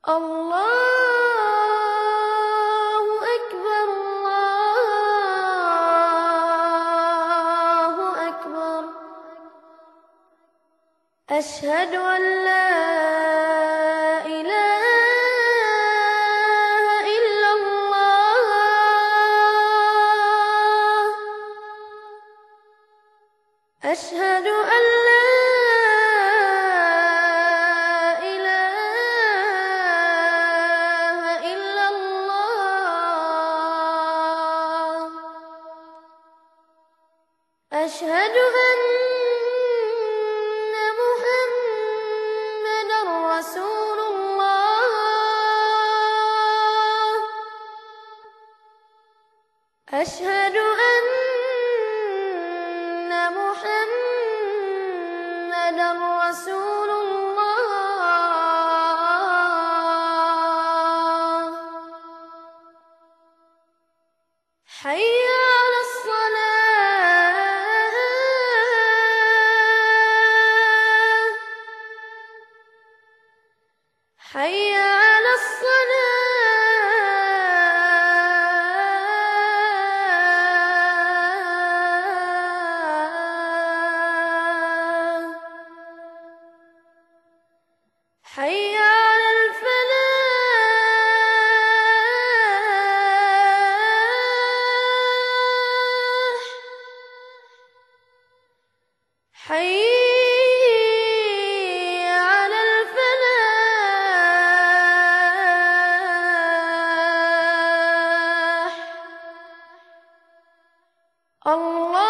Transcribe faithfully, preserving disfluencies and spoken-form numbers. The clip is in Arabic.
الله أكبر الله أكبر أشهد أن لا إله إلا الله أشهد أن لا أشهد أن محمدًا رسول الله أشهد أن محمدًا رسول الله حي على الصلاة حي على الصلاة حي على الفلاح حي على الفلاح الله